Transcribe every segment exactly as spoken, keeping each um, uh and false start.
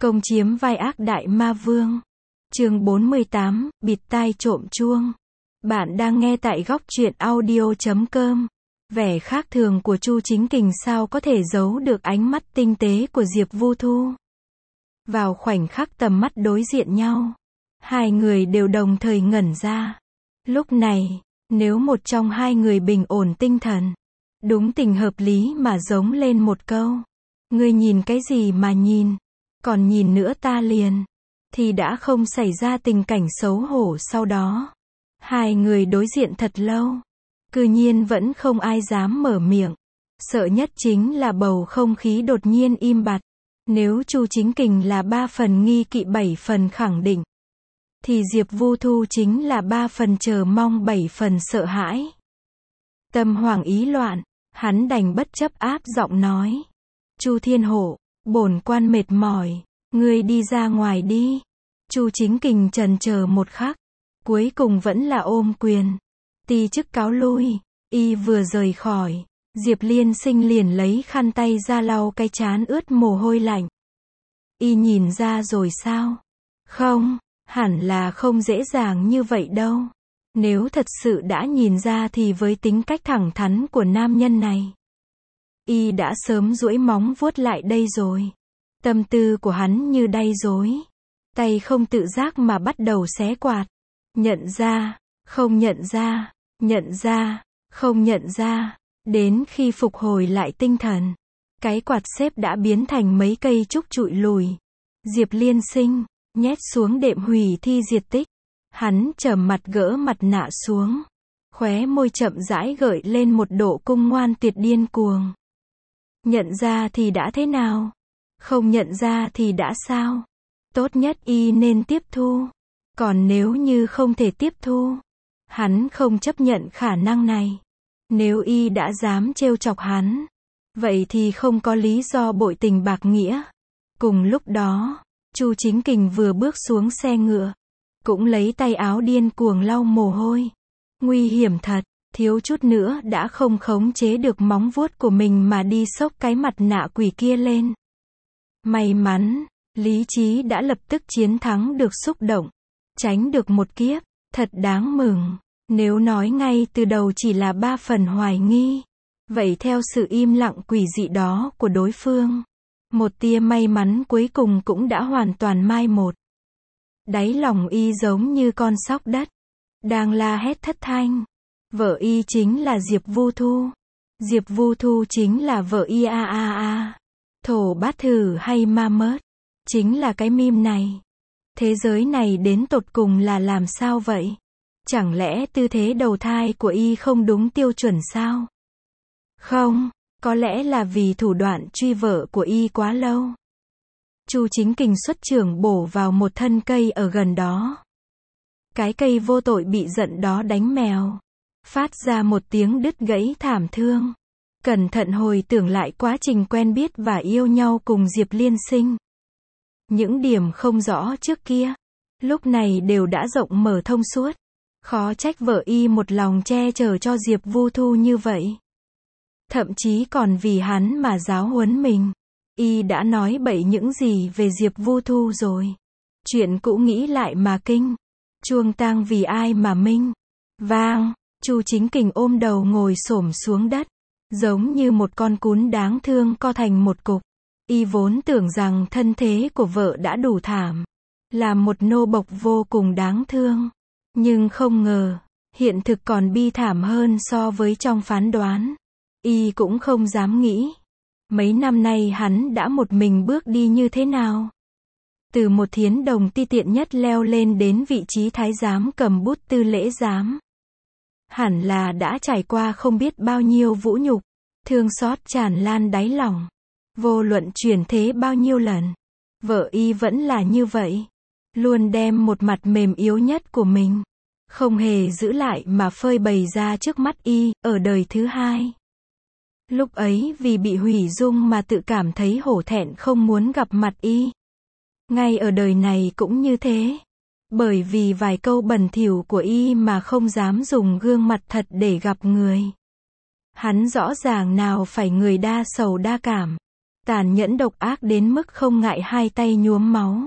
Công chiếm vai ác đại ma vương. Chương bốn mươi tám, bịt tai trộm chuông. Bạn đang nghe tại góc truyện audio chấm com. Vẻ khác thường của Chu Chính Kình sao có thể giấu được ánh mắt tinh tế của Diệp Vu Thu. Vào khoảnh khắc tầm mắt đối diện nhau, hai người đều đồng thời ngẩn ra. Lúc này, nếu một trong hai người bình ổn tinh thần, đúng tình hợp lý mà giống lên một câu: "Ngươi nhìn cái gì mà nhìn, còn nhìn nữa ta liền", thì đã không xảy ra tình cảnh xấu hổ sau đó. Hai người đối diện thật lâu, cư nhiên vẫn không ai dám mở miệng. Sợ nhất chính là bầu không khí đột nhiên im bặt. Nếu Chu Chính Kình là ba phần nghi kỵ bảy phần khẳng định, thì Diệp Vu Thu chính là ba phần chờ mong bảy phần sợ hãi. Tâm hoảng ý loạn, hắn đành bất chấp áp giọng nói: "Chu Thiên Hổ, bổn quan mệt mỏi, ngươi đi ra ngoài đi." Chu Chính Kình chần chờ một khắc, cuối cùng vẫn là ôm quyền, ti chức cáo lui. Y vừa rời khỏi, Diệp Liên Sinh liền lấy khăn tay ra lau cái trán ướt mồ hôi lạnh. Y nhìn ra rồi sao? Không, hẳn là không dễ dàng như vậy đâu. Nếu thật sự đã nhìn ra thì với tính cách thẳng thắn của nam nhân này, Y đã sớm duỗi móng vuốt lại đây rồi. Tâm tư của hắn như đay rối, tay không tự giác mà bắt đầu xé quạt. Nhận ra, không nhận ra, nhận ra, không nhận ra. Đến khi phục hồi lại tinh thần, cái quạt xếp đã biến thành mấy cây trúc trụi lùi. Diệp Liên Sinh nhét xuống đệm hủy thi diệt tích. Hắn trầm mặt gỡ mặt nạ xuống, khóe môi chậm rãi gợi lên một độ cung ngoan tuyệt điên cuồng. Nhận ra thì đã thế nào? Không nhận ra thì đã sao? Tốt nhất Y nên tiếp thu. Còn nếu như không thể tiếp thu, hắn không chấp nhận khả năng này. Nếu Y đã dám trêu chọc hắn, vậy thì không có lý do bội tình bạc nghĩa. Cùng lúc đó, Chu Chính Kình vừa bước xuống xe ngựa, cũng lấy tay áo điên cuồng lau mồ hôi. Nguy hiểm thật, thiếu chút nữa đã không khống chế được móng vuốt của mình mà đi xốc cái mặt nạ quỷ kia lên. May mắn, lý trí đã lập tức chiến thắng được xúc động, tránh được một kiếp, thật đáng mừng. Nếu nói ngay từ đầu chỉ là ba phần hoài nghi, vậy theo sự im lặng quỷ dị đó của đối phương, một tia may mắn cuối cùng cũng đã hoàn toàn mai một. Đáy lòng Y giống như con sóc đất, đang la hét thất thanh. Vợ Y chính là Diệp Vu Thu. Diệp Vu Thu chính là vợ Y a a a. Thổ bát thử hay ma mớt, chính là cái meme này. Thế giới này đến tột cùng là làm sao vậy? Chẳng lẽ tư thế đầu thai của Y không đúng tiêu chuẩn sao? Không, có lẽ là vì thủ đoạn truy vợ của Y quá lâu. Chu Chính Kình xuất chưởng bổ vào một thân cây ở gần đó. Cái cây vô tội bị giận đó đánh mèo, phát ra một tiếng đứt gãy thảm thương. Cẩn thận hồi tưởng lại quá trình quen biết và yêu nhau cùng Diệp Liên Sinh. Những điểm không rõ trước kia, lúc này đều đã rộng mở thông suốt. Khó trách vợ Y một lòng che chở cho Diệp Vu Thu như vậy. Thậm chí còn vì hắn mà giáo huấn mình. Y đã nói bậy những gì về Diệp Vu Thu rồi. Chuyện cũ nghĩ lại mà kinh. Chuông tang vì ai mà minh. Vang, Chu Chính Kình ôm đầu ngồi xổm xuống đất, giống như một con cún đáng thương co thành một cục. Y vốn tưởng rằng thân thế của vợ đã đủ thảm, là một nô bộc vô cùng đáng thương. Nhưng không ngờ, hiện thực còn bi thảm hơn so với trong phán đoán. Y cũng không dám nghĩ, mấy năm nay hắn đã một mình bước đi như thế nào. Từ một thiến đồng ti tiện nhất leo lên đến vị trí thái giám cầm bút tư lễ giám. Hẳn là đã trải qua không biết bao nhiêu vũ nhục, thương xót tràn lan đáy lòng. Vô luận chuyển thế bao nhiêu lần, vợ Y vẫn là như vậy. Luôn đem một mặt mềm yếu nhất của mình, không hề giữ lại mà phơi bày ra trước mắt Y, ở đời thứ hai. Lúc ấy vì bị hủy dung mà tự cảm thấy hổ thẹn không muốn gặp mặt Y. Ngay ở đời này cũng như thế. Bởi vì vài câu bẩn thỉu của Y mà không dám dùng gương mặt thật để gặp người. Hắn rõ ràng nào phải người đa sầu đa cảm. tàn nhẫn độc ác đến mức không ngại hai tay nhuốm máu.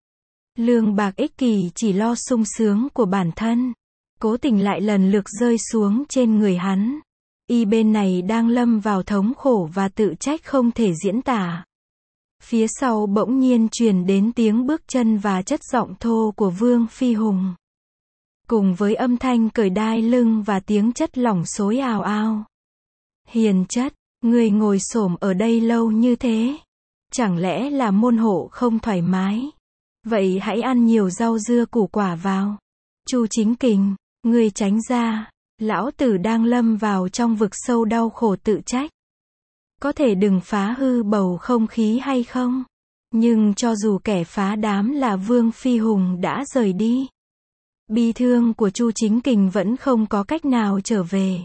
Lương Bạc ích kỷ chỉ lo sung sướng của bản thân, cố tình lại lần lượt rơi xuống trên người hắn. Y bên này đang lâm vào thống khổ và tự trách không thể diễn tả. Phía sau bỗng nhiên truyền đến tiếng bước chân và chất giọng thô của Vương Phi Hùng. Cùng với âm thanh cởi đai lưng và tiếng chất lỏng xối ào ào. Hiền chất, người ngồi xổm ở đây lâu như thế. Chẳng lẽ là môn hộ không thoải mái? Vậy hãy ăn nhiều rau dưa củ quả vào. Chu Chính Kình, người tránh ra. Lão tử đang lâm vào trong vực sâu đau khổ tự trách. Có thể đừng phá hư bầu không khí hay không? Nhưng cho dù kẻ phá đám là Vương Phi Hùng đã rời đi, bi thương của Chu Chính Kình vẫn không có cách nào trở về.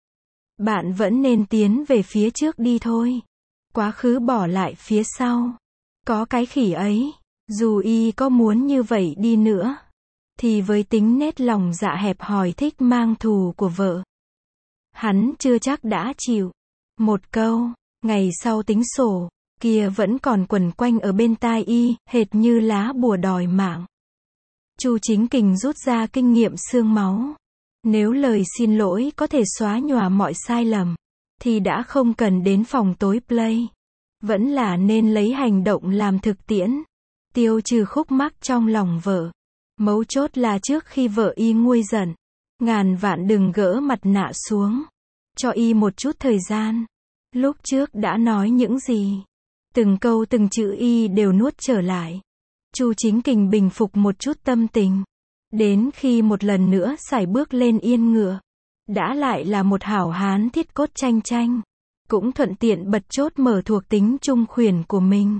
Bạn vẫn nên tiến về phía trước đi thôi. Quá khứ bỏ lại phía sau. Có cái khỉ ấy, dù y có muốn như vậy đi nữa, thì với tính nết lòng dạ hẹp hòi thích mang thù của vợ, hắn chưa chắc đã chịu. Một câu, ngày sau tính sổ, kia vẫn còn quẩn quanh ở bên tai y, hệt như lá bùa đòi mạng. Chu Chính Kình rút ra kinh nghiệm xương máu. Nếu lời xin lỗi có thể xóa nhòa mọi sai lầm, thì đã không cần đến phòng tối play. Vẫn là nên lấy hành động làm thực tiễn, tiêu trừ khúc mắc trong lòng vợ. Mấu chốt là trước khi vợ y nguôi giận, ngàn vạn đừng gỡ mặt nạ xuống. Cho y một chút thời gian. Lúc trước đã nói những gì, từng câu từng chữ y đều nuốt trở lại. Chu Chính Kình bình phục một chút tâm tình. Đến khi một lần nữa sải bước lên yên ngựa, đã lại là một hảo hán thiết cốt chanh chanh, cũng thuận tiện bật chốt mở thuộc tính trung khuyển của mình.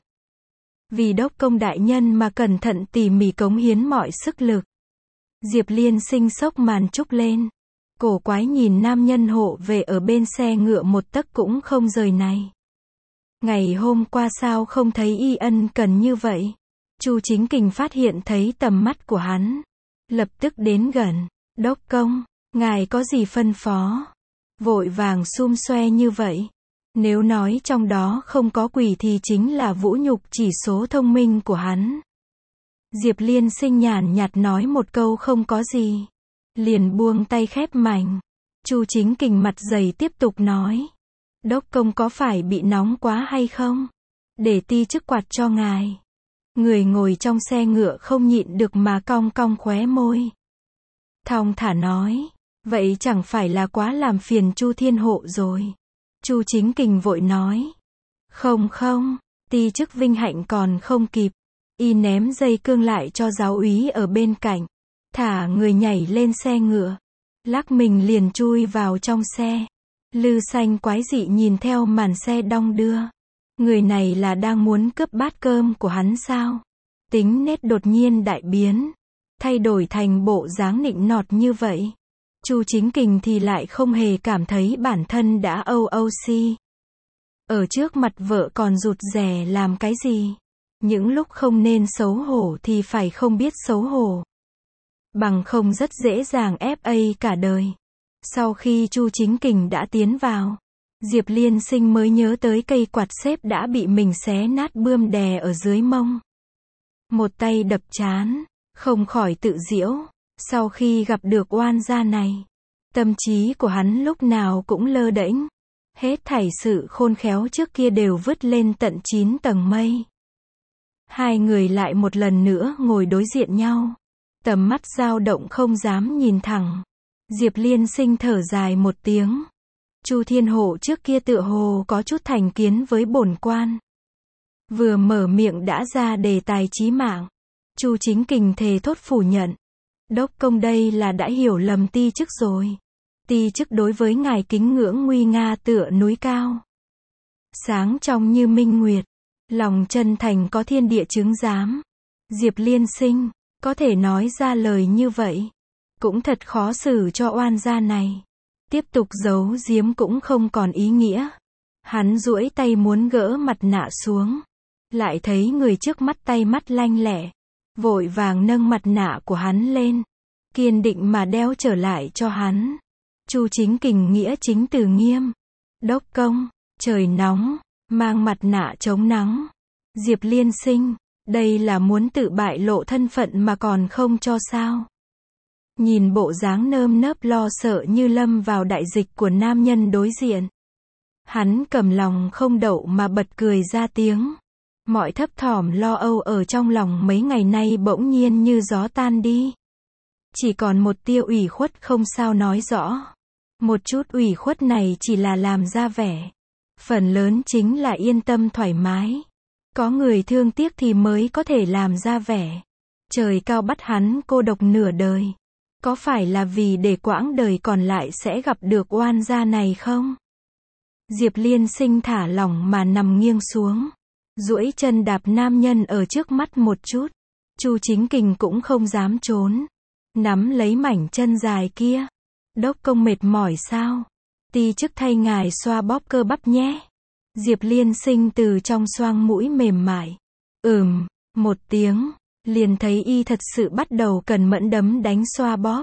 Vì đốc công đại nhân mà cẩn thận tỉ mỉ cống hiến mọi sức lực. Diệp Liên Sinh xốc màn trúc lên, cổ quái nhìn nam nhân hộ về ở bên xe ngựa một tấc cũng không rời này. Ngày hôm qua sao không thấy y ân cần như vậy? Chu Chính Kình phát hiện thấy tầm mắt của hắn, lập tức đến gần. Đốc công, ngài có gì phân phó? Vội vàng xum xoe như vậy. Nếu nói trong đó không có quỷ thì chính là vũ nhục chỉ số thông minh của hắn. Diệp Liên Sinh nhàn nhạt nói một câu không có gì, liền buông tay khép mảnh. Chu Chính Kình mặt dày tiếp tục nói. Đốc công có phải bị nóng quá hay không? Để ti chức quạt cho ngài. Người ngồi trong xe ngựa không nhịn được mà cong cong khóe môi. Thong thả nói. Vậy chẳng phải là quá làm phiền Chu Thiên Hộ rồi. Chu Chính Kình vội nói. Không không, ti chức vinh hạnh còn không kịp. Y ném dây cương lại cho giáo úy ở bên cạnh. Thả người nhảy lên xe ngựa. Lắc mình liền chui vào trong xe. Lư Xanh quái dị nhìn theo màn xe đong đưa. Người này là đang muốn cướp bát cơm của hắn sao? Tính nết đột nhiên đại biến, thay đổi thành bộ dáng nịnh nọt như vậy. Chu Chính Kình thì lại không hề cảm thấy bản thân đã âu âu si. Ở trước mặt vợ còn rụt rè làm cái gì? Những lúc không nên xấu hổ thì phải không biết xấu hổ. Bằng không rất dễ dàng ép a cả đời. Sau khi Chu Chính Kình đã tiến vào, Diệp Liên Sinh mới nhớ tới cây quạt xếp đã bị mình xé nát bươm đè ở dưới mông. Một tay đập trán, không khỏi tự giễu. Sau khi gặp được oan gia này, tâm trí của hắn lúc nào cũng lơ đễnh. Hết thảy sự khôn khéo trước kia đều vứt lên tận chín tầng mây. Hai người lại một lần nữa ngồi đối diện nhau. Tầm mắt dao động không dám nhìn thẳng. Diệp Liên Sinh thở dài một tiếng. Chu Thiên Hộ trước kia tựa hồ có chút thành kiến với bổn quan. Vừa mở miệng đã ra đề tài chí mạng. Chu Chính Kình thề thốt phủ nhận. Đốc công đây là đã hiểu lầm ti chức rồi. Ti chức đối với ngài kính ngưỡng nguy nga tựa núi cao. Sáng trong như minh nguyệt. Lòng chân thành có thiên địa chứng giám. Diệp Liên Sinh, có thể nói ra lời như vậy. Cũng thật khó xử cho oan gia này. Tiếp tục giấu giếm cũng không còn ý nghĩa. Hắn duỗi tay muốn gỡ mặt nạ xuống. Lại thấy người trước mắt tay mắt lanh lẹ. Vội vàng nâng mặt nạ của hắn lên. Kiên định mà đeo trở lại cho hắn. Chu Chính Kình nghĩa chính từ nghiêm. Đốc công, trời nóng. mang mặt nạ chống nắng. Diệp Liên Sinh, đây là muốn tự bại lộ thân phận mà còn không cho sao? Nhìn bộ dáng nơm nớp lo sợ như lâm vào đại dịch của nam nhân đối diện. Hắn cầm lòng không đậu mà bật cười ra tiếng. Mọi thấp thỏm lo âu ở trong lòng mấy ngày nay bỗng nhiên như gió tan đi. Chỉ còn một tia ủy khuất không sao nói rõ. Một chút ủy khuất này chỉ là làm ra vẻ. Phần lớn chính là yên tâm thoải mái. Có người thương tiếc thì mới có thể làm ra vẻ. Trời cao bắt hắn cô độc nửa đời. Có phải là vì để quãng đời còn lại sẽ gặp được oan gia này không? Diệp Liên Sinh thả lỏng mà nằm nghiêng xuống. Duỗi chân đạp nam nhân ở trước mắt một chút. Chu Chính Kình cũng không dám trốn. Nắm lấy mảnh chân dài kia. Đốc công mệt mỏi sao? Ti chức thay ngài xoa bóp cơ bắp nhé. Diệp Liên Sinh từ trong xoang mũi mềm mại. Ừm, một tiếng. Liền thấy y thật sự bắt đầu cần mẫn đấm đánh xoa bóp.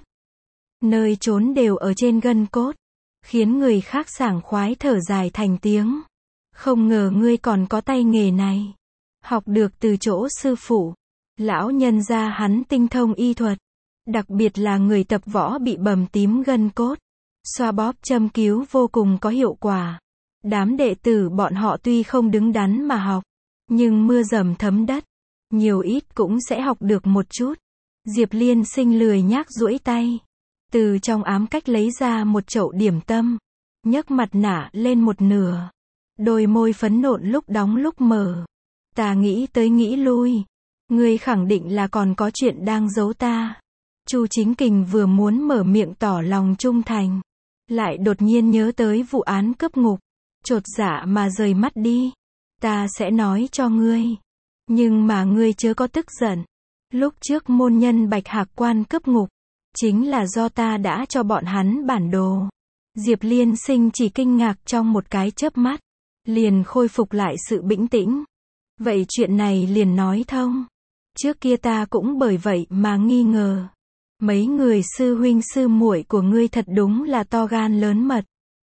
Nơi trốn đều ở trên gân cốt. Khiến người khác sảng khoái thở dài thành tiếng. Không ngờ ngươi còn có tay nghề này. Học được từ chỗ sư phụ. Lão nhân gia hắn tinh thông y thuật. Đặc biệt là người tập võ bị bầm tím gân cốt. Xoa bóp châm cứu vô cùng có hiệu quả. Đám đệ tử bọn họ tuy không đứng đắn mà học. Nhưng mưa dầm thấm đất. Nhiều ít cũng sẽ học được một chút. Diệp Liên Sinh lười nhác duỗi tay. Từ trong ám cách lấy ra một chậu điểm tâm. Nhấc mặt nạ lên một nửa. Đôi môi phấn nộn lúc đóng lúc mở. Ta nghĩ tới nghĩ lui. Ngươi khẳng định là còn có chuyện đang giấu ta. Chu Chính Kình vừa muốn mở miệng tỏ lòng trung thành. Lại đột nhiên nhớ tới vụ án cướp ngục. Chột dạ mà rời mắt đi. Ta sẽ nói cho ngươi. Nhưng mà ngươi chớ có tức giận. Lúc trước môn nhân Bạch Hạc Quan cướp ngục. Chính là do ta đã cho bọn hắn bản đồ. Diệp Liên Sinh chỉ kinh ngạc trong một cái chớp mắt. Liền khôi phục lại sự bĩnh tĩnh. Vậy chuyện này liền nói thông. Trước kia ta cũng bởi vậy mà nghi ngờ. Mấy người sư huynh sư muội của ngươi thật đúng là to gan lớn mật.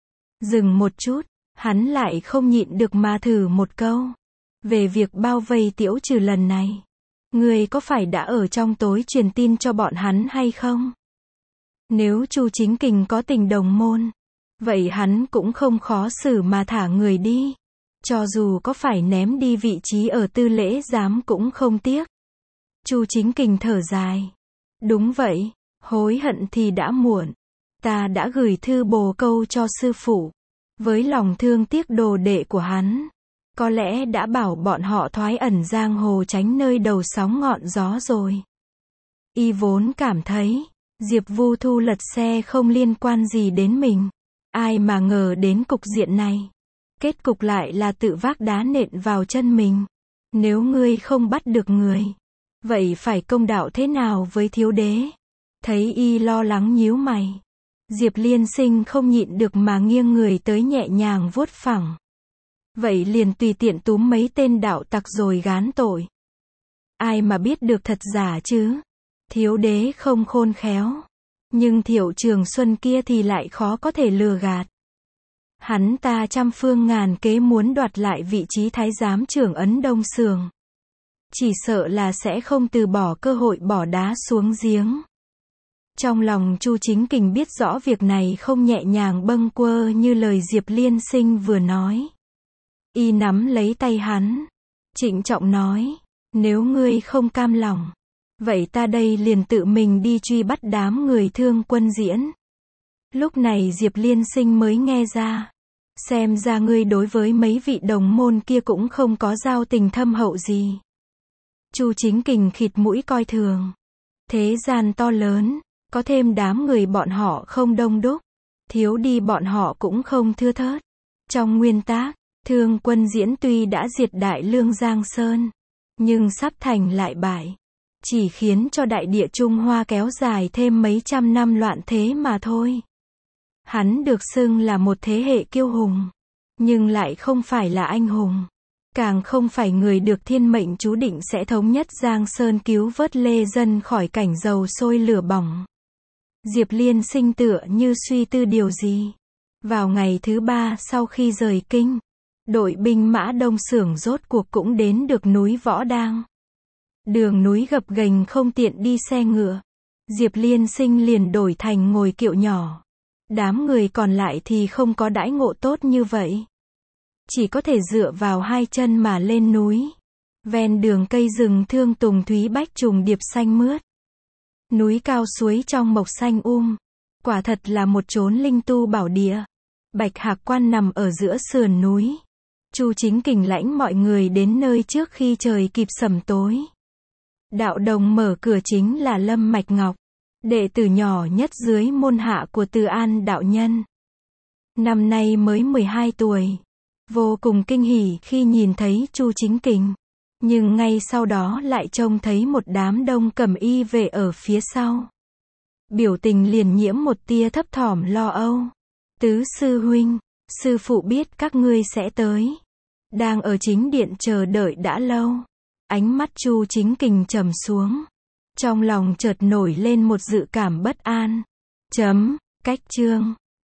Dừng một chút, hắn lại không nhịn được mà thử một câu. Về việc bao vây Tiễu Trừ lần này. Ngươi có phải đã ở trong tối truyền tin cho bọn hắn hay không? Nếu Chu Chính Kình có tình đồng môn. Vậy hắn cũng không khó xử mà thả người đi. Cho dù có phải ném đi vị trí ở tư lễ giám cũng không tiếc. Chu Chính Kình thở dài. Đúng vậy, hối hận thì đã muộn. Ta đã gửi thư bồ câu cho sư phụ. Với lòng thương tiếc đồ đệ của hắn. Có lẽ đã bảo bọn họ thoái ẩn giang hồ tránh nơi đầu sóng ngọn gió rồi. Y vốn cảm thấy, Diệp Vu Thu lật xe không liên quan gì đến mình. Ai mà ngờ đến cục diện này. Kết cục lại là tự vác đá nện vào chân mình. Nếu ngươi không bắt được người. Vậy phải công đạo thế nào với thiếu đế? Thấy y lo lắng nhíu mày. Diệp Liên Sinh không nhịn được mà nghiêng người tới nhẹ nhàng vuốt phẳng. Vậy liền tùy tiện túm mấy tên đạo tặc rồi gán tội. Ai mà biết được thật giả chứ? Thiếu đế không khôn khéo. Nhưng Thiệu Trường Xuân kia thì lại khó có thể lừa gạt. Hắn ta trăm phương ngàn kế muốn đoạt lại vị trí thái giám trưởng Ấn Đông Sường. Chỉ sợ là sẽ không từ bỏ cơ hội bỏ đá xuống giếng. Trong lòng Chu Chính Kình biết rõ việc này không nhẹ nhàng bâng quơ như lời Diệp Liên Sinh vừa nói. Y nắm lấy tay hắn. Trịnh trọng nói. Nếu ngươi không cam lòng. Vậy ta đây liền tự mình đi truy bắt đám người Thương Quân Diễn. Lúc này Diệp Liên Sinh mới nghe ra. Xem ra ngươi đối với mấy vị đồng môn kia cũng không có giao tình thâm hậu gì. Chu Chính Kình khịt mũi coi thường. Thế gian to lớn. Có thêm đám người bọn họ không đông đúc. Thiếu đi bọn họ cũng không thưa thớt. Trong nguyên tắc, Thương Quân Diễn tuy đã diệt Đại Lương Giang Sơn. Nhưng sắp thành lại bại. Chỉ khiến cho đại địa Trung Hoa kéo dài thêm mấy trăm năm loạn thế mà thôi. Hắn được xưng là một thế hệ kiêu hùng. Nhưng lại không phải là anh hùng. Càng không phải người được thiên mệnh chú định sẽ thống nhất Giang Sơn cứu vớt lê dân khỏi cảnh dầu sôi lửa bỏng. Diệp Liên Sinh tựa như suy tư điều gì. Vào ngày thứ ba sau khi rời kinh, Đội binh mã Đông Xưởng rốt cuộc cũng đến được núi Võ Đang. Đường núi gập ghềnh không tiện đi xe ngựa. Diệp Liên Sinh liền đổi thành ngồi kiệu nhỏ. Đám người còn lại thì không có đãi ngộ tốt như vậy. Chỉ có thể dựa vào hai chân mà lên núi. Ven đường cây rừng thương tùng thúy bách trùng điệp xanh mướt. Núi cao suối trong mộc xanh um. Quả thật là một chốn linh tu bảo địa. Bạch Hạc Quan nằm ở giữa sườn núi. Chu Chính Kình lãnh mọi người đến nơi trước khi trời kịp sẩm tối. Đạo đồng mở cửa chính là Lâm Mạch Ngọc, đệ tử nhỏ nhất dưới môn hạ của Từ An đạo nhân. Năm nay mới mười hai tuổi. Vô cùng kinh hỉ khi nhìn thấy Chu Chính Kình. Nhưng ngay sau đó lại trông thấy một đám đông cẩm y về ở phía sau. Biểu tình liền nhiễm một tia thấp thỏm lo âu. Tứ sư huynh, sư phụ biết các ngươi sẽ tới. Đang ở chính điện chờ đợi đã lâu. Ánh mắt Chu Chính Kình trầm xuống. Trong lòng chợt nổi lên một dự cảm bất an. Chấm, cách chương.